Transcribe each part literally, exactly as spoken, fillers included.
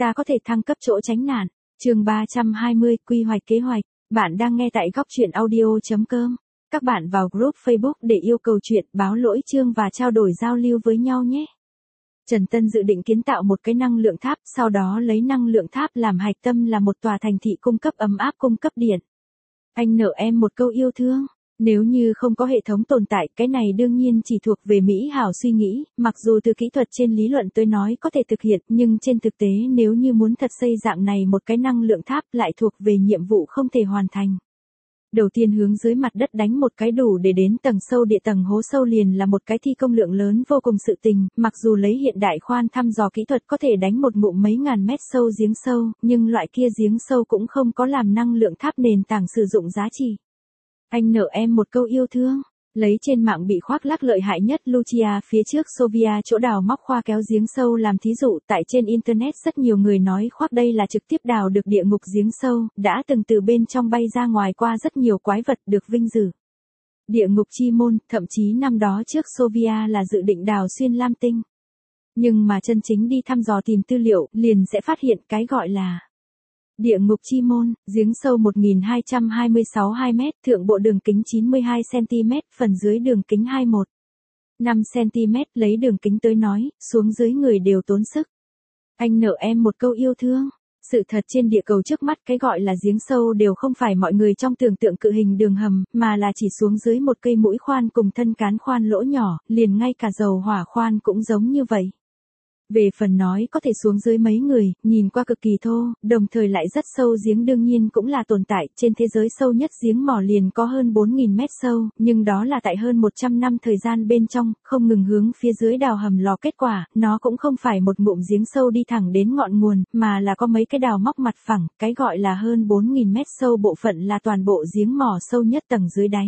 ta có thể thăng cấp chỗ tránh nạn. Chương ba trăm hai mươi, quy hoạch kế hoạch. Bạn đang nghe tại góc truyện audio chấm com. Các bạn vào group Facebook để yêu cầu chuyện, báo lỗi chương và trao đổi giao lưu với nhau nhé. Trần Tân dự định kiến tạo một cái năng lượng tháp, sau đó lấy năng lượng tháp làm hạch tâm là một tòa thành thị cung cấp ấm áp cung cấp điện. Anh nợ em một câu yêu thương. Nếu như không có hệ thống tồn tại, cái này đương nhiên chỉ thuộc về Mỹ hảo suy nghĩ, mặc dù từ kỹ thuật trên lý luận tôi nói có thể thực hiện, nhưng trên thực tế nếu như muốn thật xây dạng này một cái năng lượng tháp lại thuộc về nhiệm vụ không thể hoàn thành. Đầu tiên hướng dưới mặt đất đánh một cái đủ để đến tầng sâu địa tầng hố sâu liền là một cái thi công lượng lớn vô cùng sự tình, mặc dù lấy hiện đại khoan thăm dò kỹ thuật có thể đánh một ngụm mấy ngàn mét sâu giếng sâu, nhưng loại kia giếng sâu cũng không có làm năng lượng tháp nền tảng sử dụng giá trị. Anh nợ em một câu yêu thương. Lấy trên mạng bị khoác lác lợi hại nhất Lucia phía trước Sovia chỗ đào móc khoa kéo giếng sâu làm thí dụ, tại trên Internet rất nhiều người nói khoác đây là trực tiếp đào được địa ngục giếng sâu, đã từng từ bên trong bay ra ngoài qua rất nhiều quái vật được vinh dự. Địa ngục chi môn, thậm chí năm đó trước Sovia là dự định đào xuyên lam tinh. Nhưng mà chân chính đi thăm dò tìm tư liệu, liền sẽ phát hiện cái gọi là địa ngục chi môn, giếng sâu một nghìn hai trăm hai mươi sáu hai mét, thượng bộ đường kính chín mươi hai xăng ti mét, phần dưới đường kính hai mươi mốt phẩy năm xăng ti mét, lấy đường kính tới nói, xuống dưới người đều tốn sức. Anh nợ em một câu yêu thương. Sự thật trên địa cầu trước mắt cái gọi là giếng sâu đều không phải mọi người trong tưởng tượng cự hình đường hầm, mà là chỉ xuống dưới một cây mũi khoan cùng thân cán khoan lỗ nhỏ, liền ngay cả dầu hỏa khoan cũng giống như vậy. Về phần nói có thể xuống dưới mấy người, nhìn qua cực kỳ thô, đồng thời lại rất sâu giếng đương nhiên cũng là tồn tại, trên thế giới sâu nhất giếng mỏ liền có hơn bốn nghìn mét sâu, nhưng đó là tại hơn một trăm năm thời gian bên trong, không ngừng hướng phía dưới đào hầm lò kết quả, nó cũng không phải một ngụm giếng sâu đi thẳng đến ngọn nguồn, mà là có mấy cái đào móc mặt phẳng, cái gọi là hơn bốn nghìn mét sâu bộ phận là toàn bộ giếng mỏ sâu nhất tầng dưới đáy.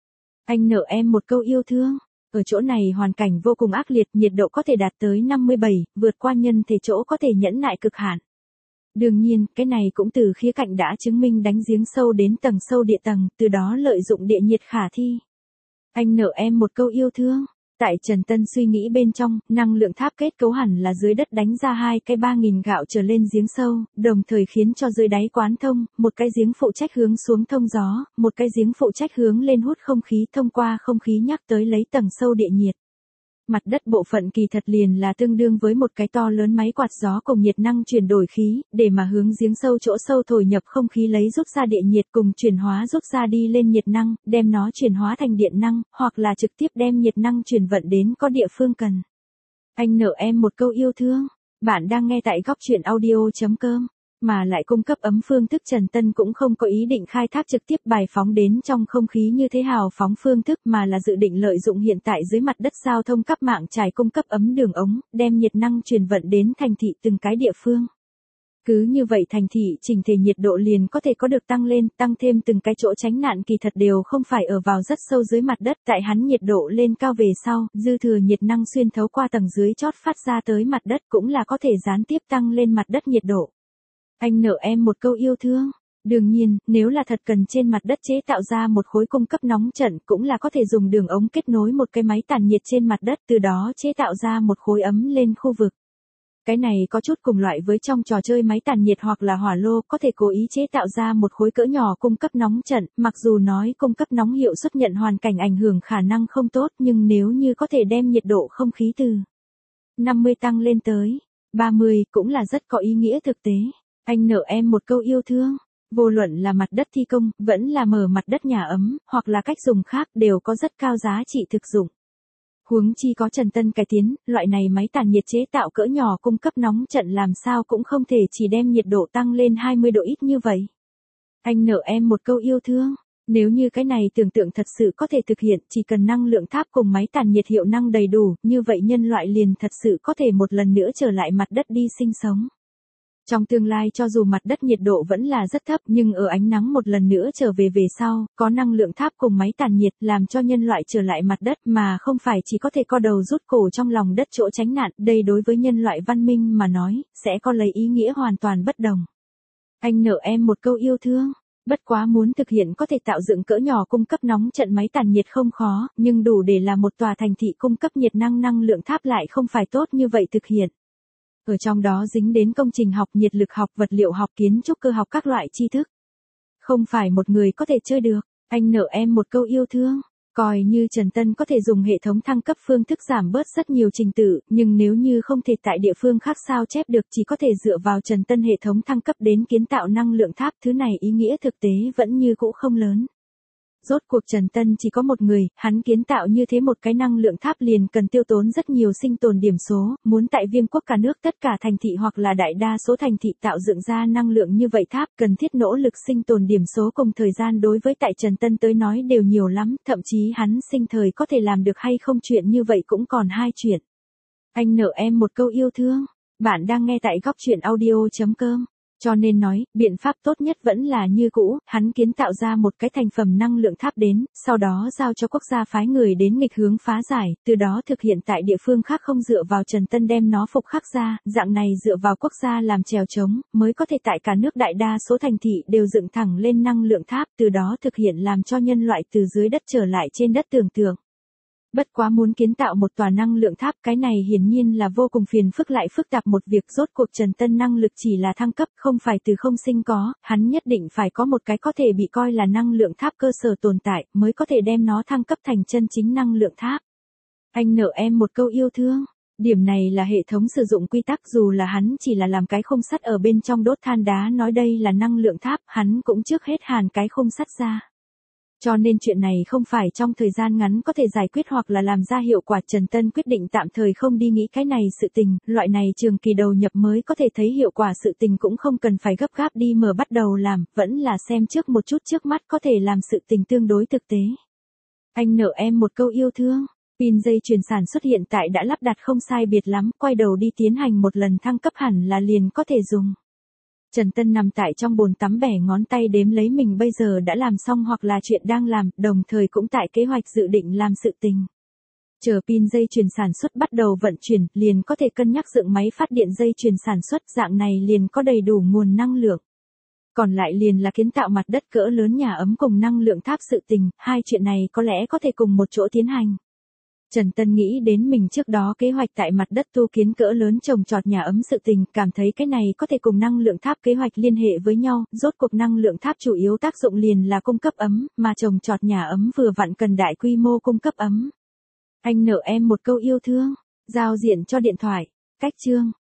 Anh nợ em một câu yêu thương. Ở chỗ này hoàn cảnh vô cùng ác liệt, nhiệt độ có thể đạt tới năm mươi bảy, vượt qua nhân thể chỗ có thể nhẫn nại cực hạn. Đương nhiên, cái này cũng từ khía cạnh đã chứng minh đánh giếng sâu đến tầng sâu địa tầng, từ đó lợi dụng địa nhiệt khả thi. Anh nợ em một câu yêu thương. Tại Trần Tân suy nghĩ bên trong, năng lượng tháp kết cấu hẳn là dưới đất đánh ra hai cái ba nghìn gạo trở lên giếng sâu, đồng thời khiến cho dưới đáy quán thông, một cái giếng phụ trách hướng xuống thông gió, một cái giếng phụ trách hướng lên hút không khí thông qua không khí nhắc tới lấy tầng sâu địa nhiệt. Mặt đất bộ phận kỳ thật liền là tương đương với một cái to lớn máy quạt gió cùng nhiệt năng chuyển đổi khí, để mà hướng giếng sâu chỗ sâu thổi nhập không khí lấy rút ra địa nhiệt cùng chuyển hóa rút ra đi lên nhiệt năng, đem nó chuyển hóa thành điện năng, hoặc là trực tiếp đem nhiệt năng chuyển vận đến có địa phương cần. Anh nợ em một câu yêu thương. Bạn đang nghe tại góc truyện audio chấm com. Mà lại cung cấp ấm phương thức Trần Tân cũng không có ý định khai thác trực tiếp bài phóng đến trong không khí như thế hào phóng phương thức mà là dự định lợi dụng hiện tại dưới mặt đất giao thông cấp mạng trải cung cấp ấm đường ống, đem nhiệt năng truyền vận đến thành thị từng cái địa phương. Cứ như vậy thành thị chỉnh thể nhiệt độ liền có thể có được tăng lên, tăng thêm từng cái chỗ tránh nạn kỳ thật đều không phải ở vào rất sâu dưới mặt đất, tại hắn nhiệt độ lên cao về sau, dư thừa nhiệt năng xuyên thấu qua tầng dưới chót phát ra tới mặt đất cũng là có thể gián tiếp tăng lên mặt đất nhiệt độ. Anh nợ em một câu yêu thương. Đương nhiên, nếu là thật cần trên mặt đất chế tạo ra một khối cung cấp nóng trận cũng là có thể dùng đường ống kết nối một cái máy tản nhiệt trên mặt đất từ đó chế tạo ra một khối ấm lên khu vực. Cái này có chút cùng loại với trong trò chơi máy tản nhiệt hoặc là hỏa lô có thể cố ý chế tạo ra một khối cỡ nhỏ cung cấp nóng trận, mặc dù nói cung cấp nóng hiệu suất nhận hoàn cảnh ảnh hưởng khả năng không tốt nhưng nếu như có thể đem nhiệt độ không khí từ năm mươi tăng lên tới ba mươi cũng là rất có ý nghĩa thực tế. Anh nợ em một câu yêu thương. Vô luận là mặt đất thi công, vẫn là mở mặt đất nhà ấm, hoặc là cách dùng khác đều có rất cao giá trị thực dụng. Huống chi có Trần Tân cải tiến, loại này máy tản nhiệt chế tạo cỡ nhỏ cung cấp nóng trận làm sao cũng không thể chỉ đem nhiệt độ tăng lên hai mươi độ ít như vậy. Anh nợ em một câu yêu thương. Nếu như cái này tưởng tượng thật sự có thể thực hiện, chỉ cần năng lượng tháp cùng máy tản nhiệt hiệu năng đầy đủ, như vậy nhân loại liền thật sự có thể một lần nữa trở lại mặt đất đi sinh sống. Trong tương lai cho dù mặt đất nhiệt độ vẫn là rất thấp nhưng ở ánh nắng một lần nữa trở về về sau, có năng lượng tháp cùng máy tản nhiệt làm cho nhân loại trở lại mặt đất mà không phải chỉ có thể co đầu rút cổ trong lòng đất chỗ tránh nạn, đây đối với nhân loại văn minh mà nói, sẽ có lấy ý nghĩa hoàn toàn bất đồng. Anh nợ em một câu yêu thương. Bất quá muốn thực hiện có thể tạo dựng cỡ nhỏ cung cấp nóng trận máy tản nhiệt không khó, nhưng đủ để là một tòa thành thị cung cấp nhiệt năng năng lượng tháp lại không phải tốt như vậy thực hiện. Ở trong đó dính đến công trình học, nhiệt lực học, vật liệu học, kiến trúc cơ học các loại tri thức. Không phải một người có thể chơi được. Anh nợ em một câu yêu thương. Coi như Trần Tân có thể dùng hệ thống thăng cấp phương thức giảm bớt rất nhiều trình tự, nhưng nếu như không thể tại địa phương khác sao chép được, chỉ có thể dựa vào Trần Tân hệ thống thăng cấp đến kiến tạo năng lượng tháp, thứ này ý nghĩa thực tế vẫn như cũ không lớn. Rốt cuộc Trần Tân chỉ có một người, hắn kiến tạo như thế một cái năng lượng tháp liền cần tiêu tốn rất nhiều sinh tồn điểm số, muốn tại Viêm quốc cả nước tất cả thành thị hoặc là đại đa số thành thị tạo dựng ra năng lượng như vậy tháp, cần thiết nỗ lực sinh tồn điểm số cùng thời gian đối với tại Trần Tân tới nói đều nhiều lắm, thậm chí hắn sinh thời có thể làm được hay không chuyện như vậy cũng còn hai chuyện. Anh nợ em một câu yêu thương. Bạn đang nghe tại góc truyện audio chấm com. Cho nên nói, biện pháp tốt nhất vẫn là như cũ, hắn kiến tạo ra một cái thành phẩm năng lượng tháp đến, sau đó giao cho quốc gia phái người đến nghịch hướng phá giải, từ đó thực hiện tại địa phương khác không dựa vào Trần Tân đem nó phục khắc ra, dạng này dựa vào quốc gia làm chèo chống, mới có thể tại cả nước đại đa số thành thị đều dựng thẳng lên năng lượng tháp, từ đó thực hiện làm cho nhân loại từ dưới đất trở lại trên đất tưởng tượng. Bất quá muốn kiến tạo một tòa năng lượng tháp, cái này hiển nhiên là vô cùng phiền phức lại phức tạp một việc, rốt cuộc Trần Tân năng lực chỉ là thăng cấp, không phải từ không sinh có, hắn nhất định phải có một cái có thể bị coi là năng lượng tháp cơ sở tồn tại, mới có thể đem nó thăng cấp thành chân chính năng lượng tháp. Anh nợ em một câu yêu thương. Điểm này là hệ thống sử dụng quy tắc, dù là hắn chỉ là làm cái khung sắt ở bên trong đốt than đá nói đây là năng lượng tháp, hắn cũng trước hết hàn cái khung sắt ra. Cho nên chuyện này không phải trong thời gian ngắn có thể giải quyết hoặc là làm ra hiệu quả, Trần Tân quyết định tạm thời không đi nghĩ cái này sự tình, loại này trường kỳ đầu nhập mới có thể thấy hiệu quả sự tình cũng không cần phải gấp gáp đi mở bắt đầu làm, vẫn là xem trước một chút trước mắt có thể làm sự tình tương đối thực tế. Anh nợ em một câu yêu thương. Pin dây chuyền sản xuất hiện tại đã lắp đặt không sai biệt lắm, quay đầu đi tiến hành một lần thăng cấp hẳn là liền có thể dùng. Trần Tân nằm tại trong bồn tắm bẻ ngón tay đếm lấy mình bây giờ đã làm xong hoặc là chuyện đang làm, đồng thời cũng tại kế hoạch dự định làm sự tình. Chờ pin dây chuyền sản xuất bắt đầu vận chuyển, liền có thể cân nhắc dựng máy phát điện dây chuyền sản xuất, dạng này liền có đầy đủ nguồn năng lượng. Còn lại liền là kiến tạo mặt đất cỡ lớn nhà ấm cùng năng lượng tháp sự tình, hai chuyện này có lẽ có thể cùng một chỗ tiến hành. Trần Tân nghĩ đến mình trước đó kế hoạch tại mặt đất tu kiến cỡ lớn trồng trọt nhà ấm sự tình, cảm thấy cái này có thể cùng năng lượng tháp kế hoạch liên hệ với nhau, rốt cuộc năng lượng tháp chủ yếu tác dụng liền là cung cấp ấm, mà trồng trọt nhà ấm vừa vặn cần đại quy mô cung cấp ấm. Anh nợ em một câu yêu thương. Giao diện cho điện thoại. Cách chương.